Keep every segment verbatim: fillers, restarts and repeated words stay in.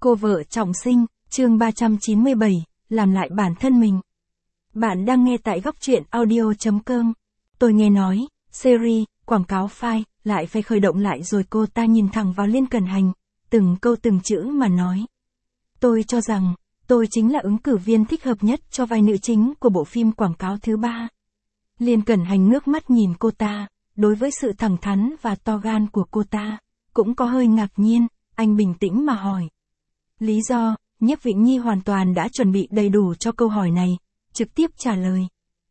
Cô vợ trọng sinh, chương ba trăm chín mươi bảy, làm lại bản thân mình. Bạn đang nghe tại góc truyện audio chấm com. Tôi nghe nói, series, quảng cáo file, lại phải khởi động lại rồi cô ta nhìn thẳng vào Liên Cẩn Hành, từng câu từng chữ mà nói. Tôi cho rằng, tôi chính là ứng cử viên thích hợp nhất cho vai nữ chính của bộ phim quảng cáo thứ ba. Liên Cẩn Hành ngước mắt nhìn cô ta, đối với sự thẳng thắn và to gan của cô ta, cũng có hơi ngạc nhiên, anh bình tĩnh mà hỏi. Lý do, Nhiếp Vĩnh Nhi hoàn toàn đã chuẩn bị đầy đủ cho câu hỏi này, trực tiếp trả lời.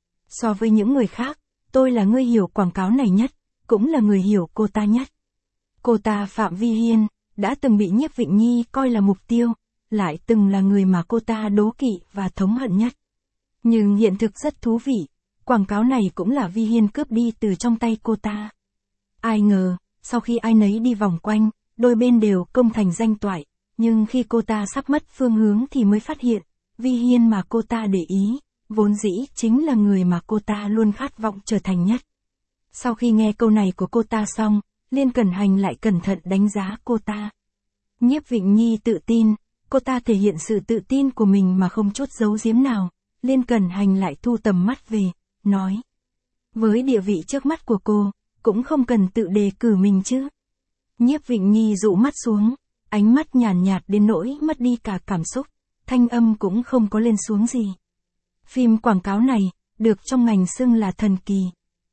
So với những người khác, tôi là người hiểu quảng cáo này nhất, cũng là người hiểu cô ta nhất. Cô ta Phạm Vi Hiên, đã từng bị Nhiếp Vĩnh Nhi coi là mục tiêu, lại từng là người mà cô ta đố kỵ và thống hận nhất. Nhưng hiện thực rất thú vị, quảng cáo này cũng là Vi Hiên cướp đi từ trong tay cô ta. Ai ngờ, sau khi ai nấy đi vòng quanh, đôi bên đều công thành danh toại. Nhưng khi cô ta sắp mất phương hướng thì mới phát hiện, Vi Hiên mà cô ta để ý, vốn dĩ chính là người mà cô ta luôn khát vọng trở thành nhất. Sau khi nghe câu này của cô ta xong, Liên Cẩn Hành lại cẩn thận đánh giá cô ta. Nhiếp Vĩnh Nhi tự tin, cô ta thể hiện sự tự tin của mình mà không chút giấu giếm nào. Liên Cẩn Hành lại thu tầm mắt về, nói. Với địa vị trước mắt của cô, cũng không cần tự đề cử mình chứ. Nhiếp Vĩnh Nhi dụ mắt xuống. Ánh mắt nhàn nhạt, nhạt đến nỗi mất đi cả cảm xúc, thanh âm cũng không có lên xuống gì. Phim quảng cáo này, được trong ngành xưng là thần kỳ.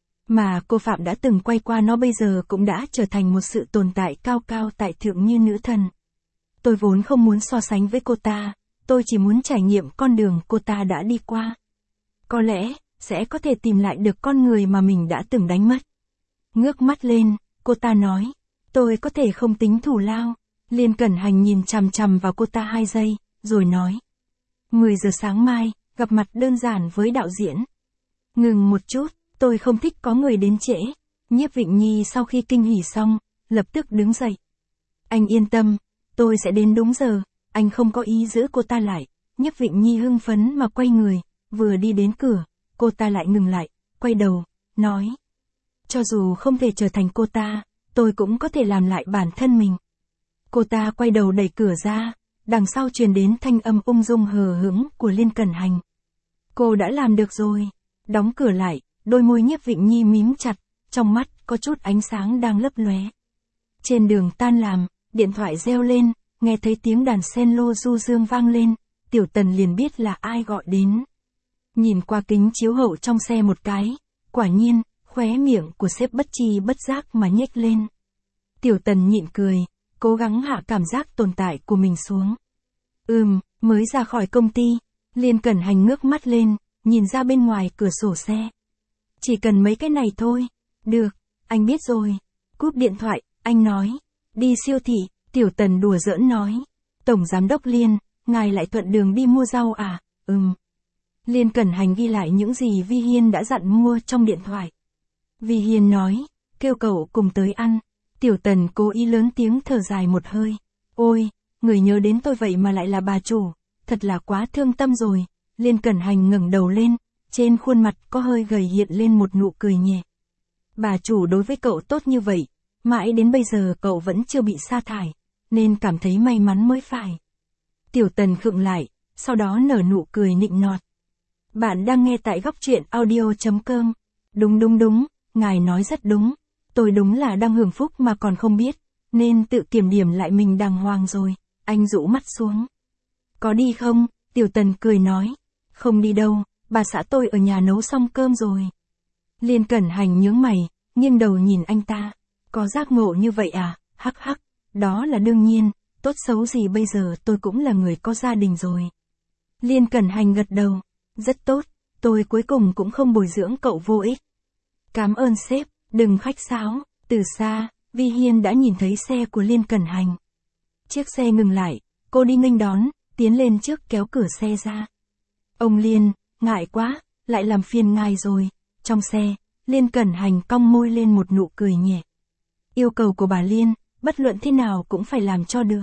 Mà cô Phạm đã từng quay qua nó bây giờ cũng đã trở thành một sự tồn tại cao cao tại thượng như nữ thần. Tôi vốn không muốn so sánh với cô ta, tôi chỉ muốn trải nghiệm con đường cô ta đã đi qua. Có lẽ, sẽ có thể tìm lại được con người mà mình đã từng đánh mất. Ngước mắt lên, cô ta nói, tôi có thể không tính thù lao. Liên Cẩn Hành nhìn chằm chằm vào cô ta hai giây, rồi nói. mười giờ sáng mai, gặp mặt đơn giản với đạo diễn. Ngừng một chút, tôi không thích có người đến trễ. Nhiếp Vĩnh Nhi sau khi kinh hỉ xong, lập tức đứng dậy. Anh yên tâm, tôi sẽ đến đúng giờ, anh không có ý giữ cô ta lại. Nhiếp Vĩnh Nhi hưng phấn mà quay người, vừa đi đến cửa, cô ta lại ngừng lại, quay đầu, nói. Cho dù không thể trở thành cô ta, tôi cũng có thể làm lại bản thân mình. Cô ta quay đầu đẩy cửa ra, đằng sau truyền đến thanh âm ung dung hờ hững của Liên Cẩn Hành. Cô đã làm được rồi. Đóng cửa lại, đôi môi Nhiếp Vĩnh Nhi mím chặt, trong mắt có chút ánh sáng đang lấp lóe. Trên đường tan làm, điện thoại reo lên, nghe thấy tiếng đàn cello du dương vang lên, Tiểu Tần liền biết là ai gọi đến. Nhìn qua kính chiếu hậu trong xe một cái, quả nhiên, khóe miệng của sếp bất tri bất giác mà nhếch lên. Tiểu Tần nhịn cười. Cố gắng hạ cảm giác tồn tại của mình xuống. Ừm, mới ra khỏi công ty, Liên Cẩn Hành ngước mắt lên, nhìn ra bên ngoài cửa sổ xe. Chỉ cần mấy cái này thôi. Được, anh biết rồi. Cúp điện thoại, anh nói. Đi siêu thị, Tiểu Tần đùa giỡn nói. Tổng Giám đốc Liên, ngài lại thuận đường đi mua rau à? Ừm. Liên Cẩn Hành ghi lại những gì Vi Hiên đã dặn mua trong điện thoại. Vi Hiên nói, kêu cậu cùng tới ăn. Tiểu Tần cố ý lớn tiếng thở dài một hơi. Ôi, người nhớ đến tôi vậy mà lại là bà chủ, thật là quá thương tâm rồi. Liên Cẩn Hành ngẩng đầu lên, trên khuôn mặt có hơi gầy hiện lên một nụ cười nhẹ. Bà chủ đối với cậu tốt như vậy, mãi đến bây giờ cậu vẫn chưa bị sa thải, nên cảm thấy may mắn mới phải. Tiểu Tần khựng lại, sau đó nở nụ cười nịnh nọt. Bạn đang nghe tại góc truyện audio chấm com. Đúng đúng đúng, ngài nói rất đúng. Tôi đúng là đang hưởng phúc mà còn không biết, nên tự kiểm điểm lại mình đàng hoàng rồi. Anh rũ mắt xuống. Có đi không? Tiểu Tần cười nói. Không đi đâu, bà xã tôi ở nhà nấu xong cơm rồi. Liên Cẩn Hành nhướng mày, nghiêng đầu nhìn anh ta. Có giác ngộ như vậy à? Hắc hắc, đó là đương nhiên, tốt xấu gì bây giờ tôi cũng là người có gia đình rồi. Liên Cẩn Hành gật đầu. Rất tốt, tôi cuối cùng cũng không bồi dưỡng cậu vô ích. Cảm ơn sếp. Đừng khách sáo, từ xa, Vi Hiên đã nhìn thấy xe của Liên Cẩn Hành. Chiếc xe ngừng lại, cô đi nghênh đón, tiến lên trước kéo cửa xe ra. Ông Liên, ngại quá, lại làm phiền ngài rồi. Trong xe, Liên Cẩn Hành cong môi lên một nụ cười nhẹ. Yêu cầu của bà Liên, bất luận thế nào cũng phải làm cho được.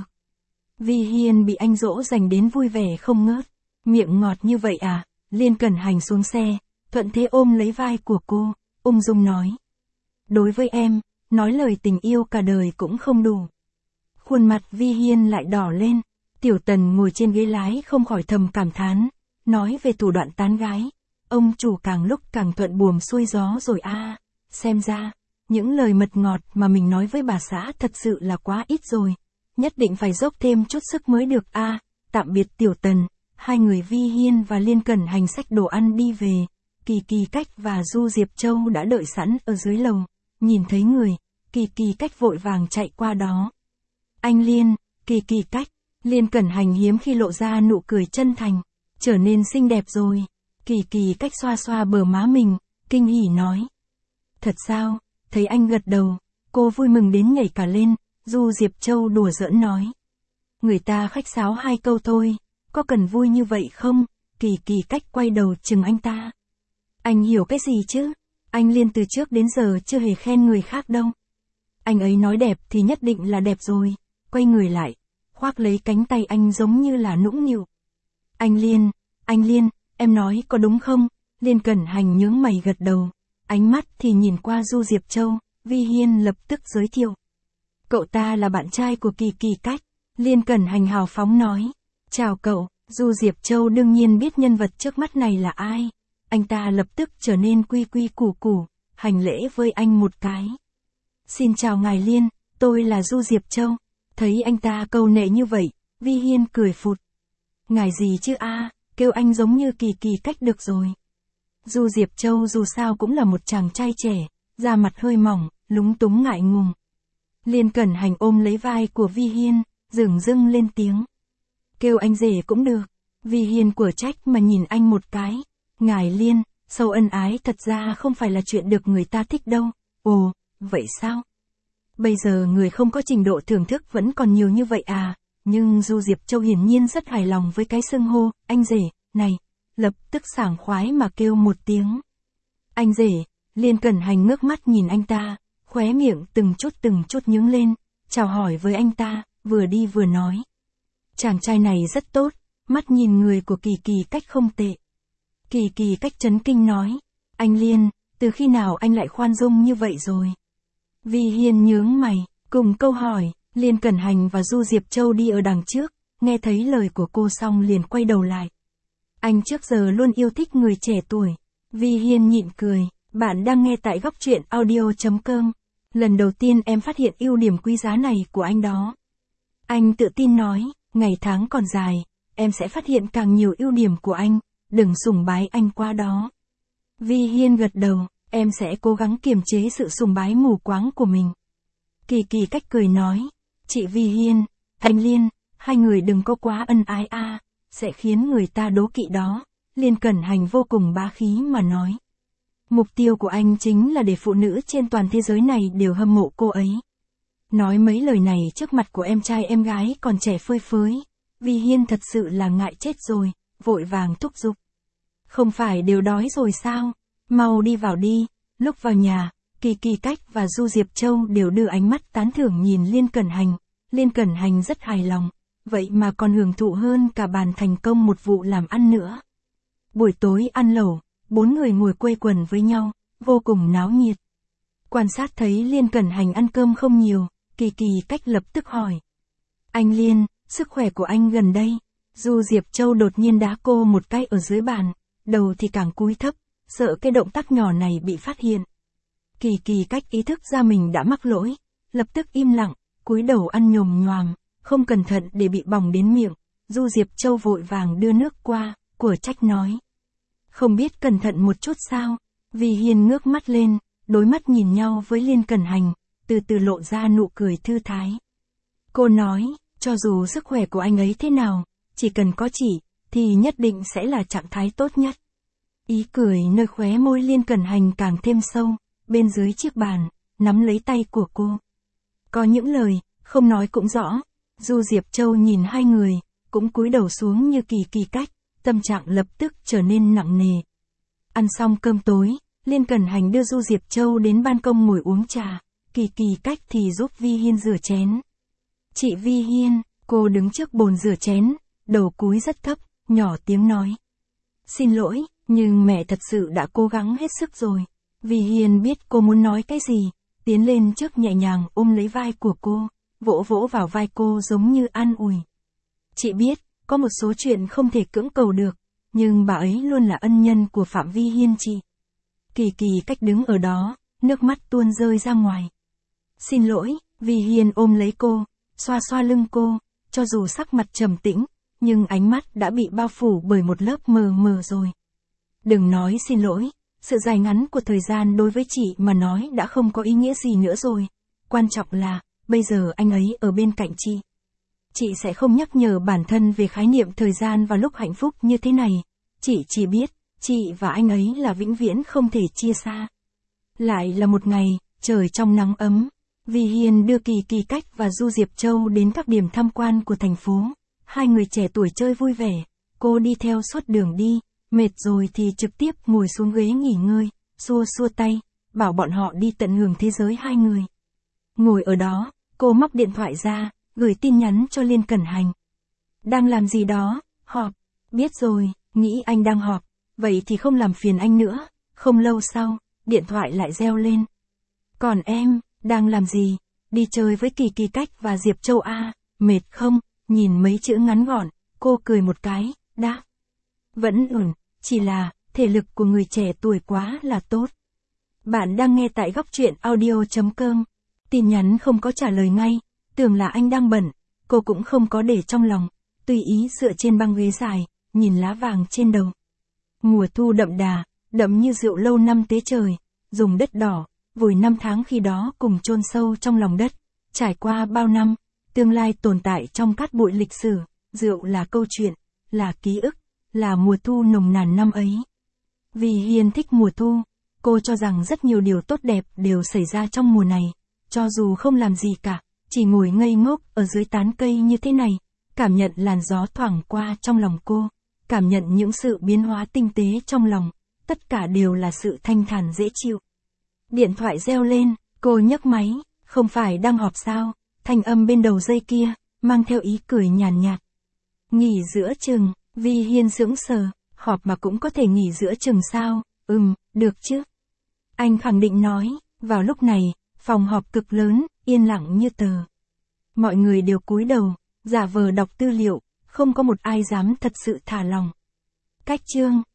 Vi Hiên bị anh dỗ dành đến vui vẻ không ngớt. Miệng ngọt như vậy à? Liên Cẩn Hành xuống xe, thuận thế ôm lấy vai của cô, ung dung nói. Đối với em, nói lời tình yêu cả đời cũng không đủ. Khuôn mặt Vi Hiên lại đỏ lên, Tiểu Tần ngồi trên ghế lái không khỏi thầm cảm thán, nói về thủ đoạn tán gái. Ông chủ càng lúc càng thuận buồm xuôi gió rồi a. À, xem ra, những lời mật ngọt mà mình nói với bà xã thật sự là quá ít rồi. Nhất định phải dốc thêm chút sức mới được a. À, tạm biệt Tiểu Tần, hai người Vi Hiên và Liên Cẩn Hành xách đồ ăn đi về. Kỳ Kỳ Cách và Du Diệp Châu đã đợi sẵn ở dưới lầu, nhìn thấy người, Kỳ Kỳ Cách vội vàng chạy qua đó. Anh Liên, Kỳ Kỳ Cách, Liên Cẩn Hành hiếm khi lộ ra nụ cười chân thành, trở nên xinh đẹp rồi. Kỳ Kỳ Cách xoa xoa bờ má mình, kinh hỉ nói. Thật sao, thấy anh gật đầu, cô vui mừng đến nhảy cả lên, Du Diệp Châu đùa giỡn nói. Người ta khách sáo hai câu thôi, có cần vui như vậy không? Kỳ Kỳ Cách quay đầu chừng anh ta. Anh hiểu cái gì chứ? Anh Liên từ trước đến giờ chưa hề khen người khác đâu. Anh ấy nói đẹp thì nhất định là đẹp rồi. Quay người lại, khoác lấy cánh tay anh giống như là nũng nịu. Anh Liên, anh Liên, em nói có đúng không? Liên Cẩn Hành nhướng mày gật đầu, ánh mắt thì nhìn qua Du Diệp Châu. Vi Hiên lập tức giới thiệu. Cậu ta là bạn trai của Kỳ Kỳ Cách. Liên Cẩn Hành hào phóng nói. Chào cậu. Du Diệp Châu đương nhiên biết nhân vật trước mắt này là ai. Anh ta lập tức trở nên quy quy củ củ, hành lễ với anh một cái. Xin chào ngài Liên, tôi là Du Diệp Châu. Thấy anh ta câu nệ như vậy, Vi Hiên cười phụt. Ngài gì chứ a, à, kêu anh giống như Kỳ Kỳ Cách được rồi. Du Diệp Châu dù sao cũng là một chàng trai trẻ, da mặt hơi mỏng, lúng túng ngại ngùng. Liên Cẩn Hành ôm lấy vai của Vi Hiên, dửng dưng lên tiếng. Kêu anh rể cũng được. Vi Hiên của trách mà nhìn anh một cái. Ngài Liên, sâu ân ái thật ra không phải là chuyện được người ta thích đâu. Ồ, vậy sao? Bây giờ người không có trình độ thưởng thức vẫn còn nhiều như vậy à? Nhưng Du Diệp Châu hiển nhiên rất hài lòng với cái xưng hô, anh rể, này, lập tức sảng khoái mà kêu một tiếng. Anh rể, Liên Cẩn Hành ngước mắt nhìn anh ta, khóe miệng từng chút từng chút nhướng lên, chào hỏi với anh ta, vừa đi vừa nói. Chàng trai này rất tốt, mắt nhìn người của Kỳ Kỳ Cách không tệ. Kỳ Kỳ Cách chấn kinh nói, anh Liên, từ khi nào anh lại khoan dung như vậy rồi? Vi Hiên nhướng mày, cùng câu hỏi, Liên Cẩn Hành và Du Diệp Châu đi ở đằng trước, nghe thấy lời của cô xong liền quay đầu lại. Anh trước giờ luôn yêu thích người trẻ tuổi. Vi Hiên nhịn cười, bạn đang nghe tại góc truyện audio chấm com. Lần đầu tiên em phát hiện ưu điểm quý giá này của anh đó. Anh tự tin nói, ngày tháng còn dài, em sẽ phát hiện càng nhiều ưu điểm của anh, đừng sùng bái anh quá đó. Vi Hiên gật đầu, em sẽ cố gắng kiềm chế sự sùng bái mù quáng của mình. Kỳ Kỳ Cách cười nói, chị Vi Hiên, anh Liên, hai người đừng có quá ân ái a, à, sẽ khiến người ta đố kỵ đó. Liên Cẩn Hành vô cùng bá khí mà nói. Mục tiêu của anh chính là để phụ nữ trên toàn thế giới này đều hâm mộ cô ấy. Nói mấy lời này trước mặt của em trai em gái còn trẻ phơi phới, Vi Hiên thật sự là ngại chết rồi, vội vàng thúc giục. Không phải đều đói rồi sao? Mau đi vào đi. Lúc vào nhà, Kỳ Kỳ Cách và Du Diệp Châu đều đưa ánh mắt tán thưởng nhìn Liên Cẩn Hành. Liên Cẩn Hành rất hài lòng, vậy mà còn hưởng thụ hơn cả bàn thành công một vụ làm ăn nữa. Buổi tối ăn lẩu, bốn người ngồi quây quần với nhau, vô cùng náo nhiệt. Quan sát thấy Liên Cẩn Hành ăn cơm không nhiều, Kỳ Kỳ Cách lập tức hỏi. Anh Liên, sức khỏe của anh gần đây. Du Diệp Châu đột nhiên đá cô một cái ở dưới bàn, đầu thì càng cúi thấp, sợ cái động tác nhỏ này bị phát hiện. Kỳ Kỳ Cách ý thức ra mình đã mắc lỗi, lập tức im lặng, cúi đầu ăn nhồm nhoàm, không cẩn thận để bị bỏng đến miệng. Du Diệp Châu vội vàng đưa nước qua, của trách nói. Không biết cẩn thận một chút sao? Vi Hiên ngước mắt lên, đối mắt nhìn nhau với Liên Cẩn Hành, từ từ lộ ra nụ cười thư thái. Cô nói, cho dù sức khỏe của anh ấy thế nào, chỉ cần có chỉ, thì nhất định sẽ là trạng thái tốt nhất. Ý cười nơi khóe môi Liên Cẩn Hành càng thêm sâu, bên dưới chiếc bàn, nắm lấy tay của cô. Có những lời, không nói cũng rõ. Du Diệp Châu nhìn hai người, cũng cúi đầu xuống như Kỳ Kỳ Cách, tâm trạng lập tức trở nên nặng nề. Ăn xong cơm tối, Liên Cẩn Hành đưa Du Diệp Châu đến ban công ngồi uống trà, Kỳ Kỳ Cách thì giúp Vi Hiên rửa chén. Chị Vi Hiên, cô đứng trước bồn rửa chén, đầu cúi rất thấp, nhỏ tiếng nói. Xin lỗi, nhưng mẹ thật sự đã cố gắng hết sức rồi. Vi Hiên biết cô muốn nói cái gì, tiến lên trước nhẹ nhàng ôm lấy vai của cô, vỗ vỗ vào vai cô giống như an ủi. Chị biết, có một số chuyện không thể cưỡng cầu được, nhưng bà ấy luôn là ân nhân của Phạm Vi Hiên chị. Kỳ Kỳ cách đứng ở đó, nước mắt tuôn rơi ra ngoài. Xin lỗi, Vi Hiên ôm lấy cô, xoa xoa lưng cô, cho dù sắc mặt trầm tĩnh, nhưng ánh mắt đã bị bao phủ bởi một lớp mờ mờ rồi. Đừng nói xin lỗi, sự dài ngắn của thời gian đối với chị mà nói đã không có ý nghĩa gì nữa rồi. Quan trọng là, bây giờ anh ấy ở bên cạnh chị. Chị sẽ không nhắc nhở bản thân về khái niệm thời gian và lúc hạnh phúc như thế này. Chị chỉ biết, chị và anh ấy là vĩnh viễn không thể chia xa. Lại là một ngày, trời trong nắng ấm. Vi Hiên đưa Kỳ Kỳ Cách và Du Diệp Châu đến các điểm tham quan của thành phố. Hai người trẻ tuổi chơi vui vẻ. Cô đi theo suốt đường đi, mệt rồi thì trực tiếp ngồi xuống ghế nghỉ ngơi, xua xua tay, bảo bọn họ đi tận hưởng thế giới hai người. Ngồi ở đó, cô móc điện thoại ra, gửi tin nhắn cho Liên Cẩn Hành. Đang làm gì đó? Họp. Biết rồi, nghĩ anh đang họp, vậy thì không làm phiền anh nữa. Không lâu sau, điện thoại lại reo lên. Còn em, đang làm gì? Đi chơi với Kỳ Kỳ Cách và Diệp Châu A, mệt không? Nhìn mấy chữ ngắn gọn, cô cười một cái, đáp. Vẫn ổn, chỉ là, thể lực của người trẻ tuổi quá là tốt. Bạn đang nghe tại góc truyện audio chấm com. Tin nhắn không có trả lời ngay, tưởng là anh đang bận, cô cũng không có để trong lòng, tùy ý dựa trên băng ghế dài, nhìn lá vàng trên đầu. Mùa thu đậm đà, đậm như rượu lâu năm tế trời, dùng đất đỏ, vùi năm tháng khi đó cùng chôn sâu trong lòng đất, trải qua bao năm, tương lai tồn tại trong cát bụi lịch sử, rượu là câu chuyện, là ký ức, là mùa thu nồng nàn năm ấy. Vi Hiên thích mùa thu, cô cho rằng rất nhiều điều tốt đẹp đều xảy ra trong mùa này, cho dù không làm gì cả, chỉ ngồi ngây ngốc ở dưới tán cây như thế này, cảm nhận làn gió thoảng qua trong lòng cô, cảm nhận những sự biến hóa tinh tế trong lòng, tất cả đều là sự thanh thản dễ chịu. Điện thoại reo lên, cô nhấc máy, không phải đang họp sao, thanh âm bên đầu dây kia, mang theo ý cười nhàn nhạt. Nghỉ giữa chừng, Vi Hiên sững sờ, họp mà cũng có thể nghỉ giữa chừng sao, ừm, được chứ. Anh khẳng định nói, vào lúc này, phòng họp cực lớn, yên lặng như tờ. Mọi người đều cúi đầu, giả vờ đọc tư liệu, không có một ai dám thật sự thả lòng. Cách chương